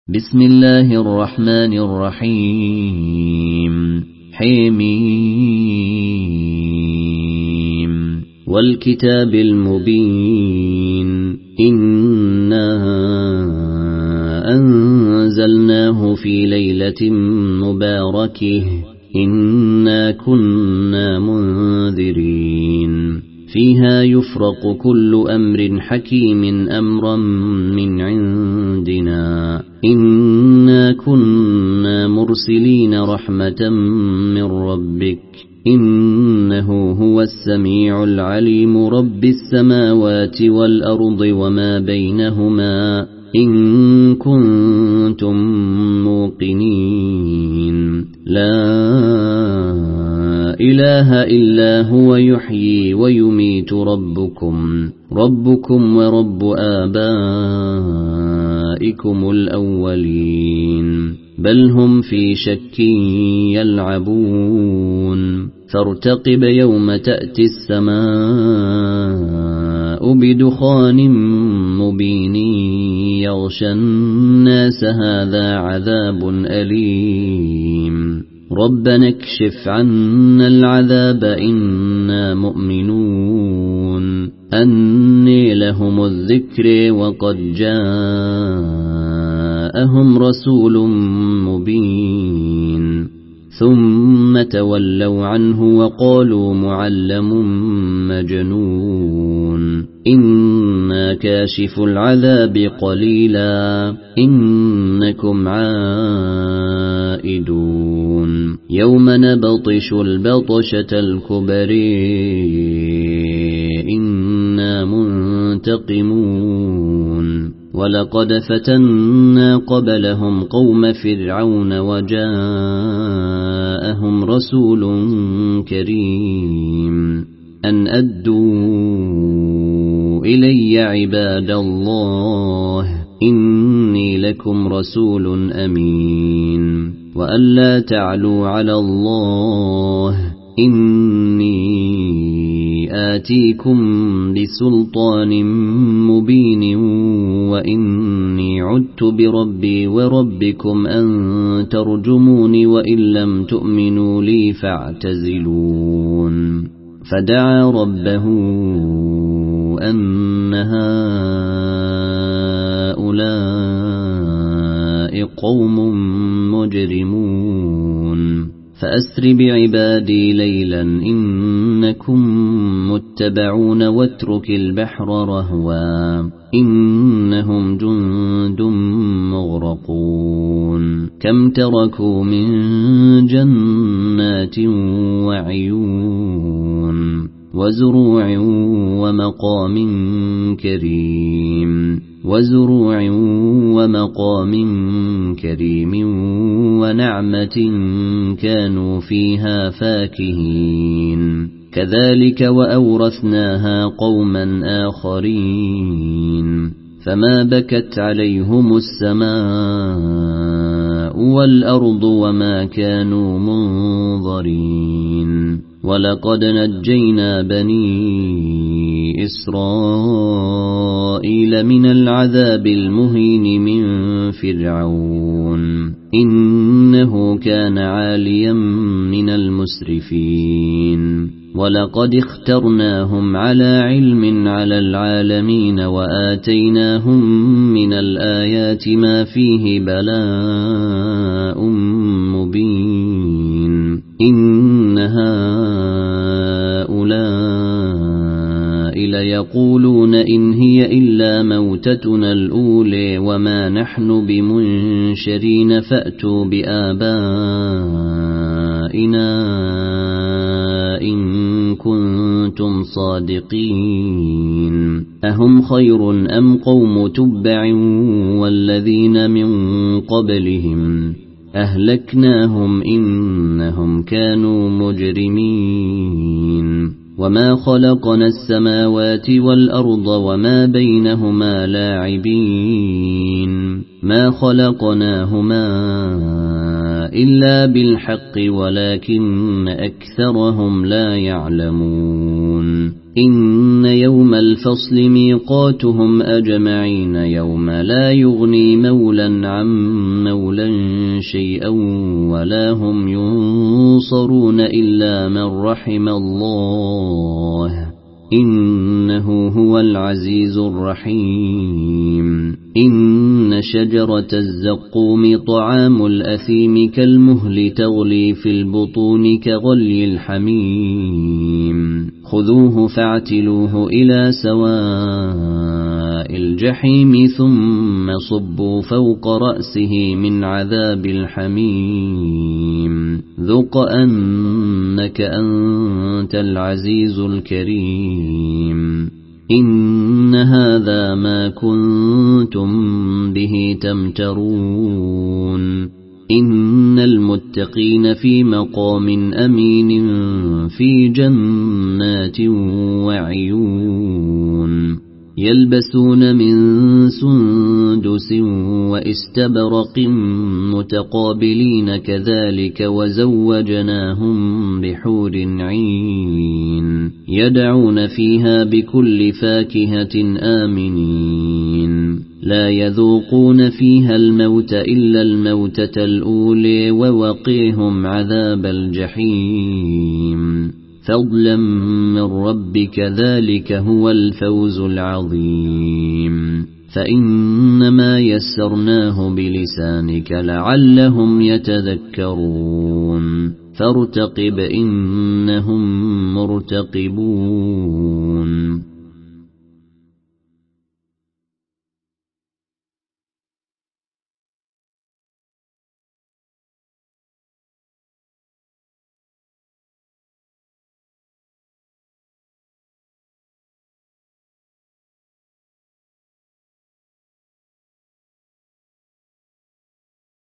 بسم الله الرحمن الرحيم حميم والكتاب المبين إنا أنزلناه في ليلة مباركة إنا كنا منذرين فيها يفرق كل أمر حكيم أمرا من عندنا إنا كنا مرسلين رحمة من ربك إنه هو السميع العليم رب السماوات والأرض وما بينهما إن كنتم موقنين لا إله إلا هو يحيي ويميت ربكم ورب آبائكم الأولين بل هم في شك يلعبون فارتقب يوم تأتي السماء بدخان مبين يغشى الناس هذا عذاب أليم ربنا اكشف عنا العذاب إنا مؤمنون أني لهم الذكر وقد جاءهم رسول مبين ثم تولوا عنه وقالوا معلم مجنون إنا كاشف العذاب قليلا إنكم عائدون يوم نبطش البطشة الكبرى إنا منتقمون ولقد فتنا قبلهم قوم فرعون وجاءهم رسول كريم أن أدوا إلي عباد الله إني لكم رسول أمين وألا تعلوا على الله إني آتيكم بسلطان مبين وإني عدت بربي وربكم أن ترجموني وإن لم تؤمنوا لي فاعتزلون فدعا ربه أن هؤلاء قوم مجرمون فأسر بعبادي ليلا إنكم متبعون واترك البحر رهوا إنهم جند مغرقون كم تركوا من جنات وعيون وزروع ومقام كريم ونعمة كانوا فيها فاكهين كذلك وأورثناها قوما آخرين فما بكت عليهم السماء والأرض وما كانوا منظرين ولقد نجينا بني إسرائيل من العذاب المهين من فرعون إنه كان عاليا من المسرفين ولقد اخترناهم على علم على العالمين وآتيناهم من الآيات ما فيه بلاء مبين إن هؤلاء ليقولون إن هي إلا موتتنا الأولى وما نحن بمنشرين فأتوا بآبائنا إن كنتم صادقين أهم خير أم قوم تبع والذين من قبلهم أهلكناهم إنهم كانوا مجرمين وما خلقنا السماوات والأرض وما بينهما لاعبين ما خلقناهما إلا بالحق ولكن أكثرهم لا يعلمون إن يوم الفصل ميقاتهم أجمعين يوم لا يغني مولا عن مولا شيئا ولا هم ينصرون إلا من رحم الله إنه هو العزيز الرحيم إن شجرة الزقوم طعام الأثيم كالمهل تغلي في البطون كغلي الحميم خذوه فاعتلوه إلى سواء الجحيم ثم صبوا فوق رأسه من عذاب الحميم ذق أنك أنت العزيز الكريم إن هذا ما كنتم به تمترون إن المتقين في مقام أمين في جنات وعيون يلبسون من سندس واستبرق متقابلين كذلك وزوجناهم بحور عين يدعون فيها بكل فاكهة آمنين لا يذوقون فيها الموت إلا الموتة الأولى ووقيهم عذاب الجحيم فضلا من ربك ذلك هو الفوز العظيم فإنما يسرناه بلسانك لعلهم يتذكرون فارتقب إنهم مرتقبون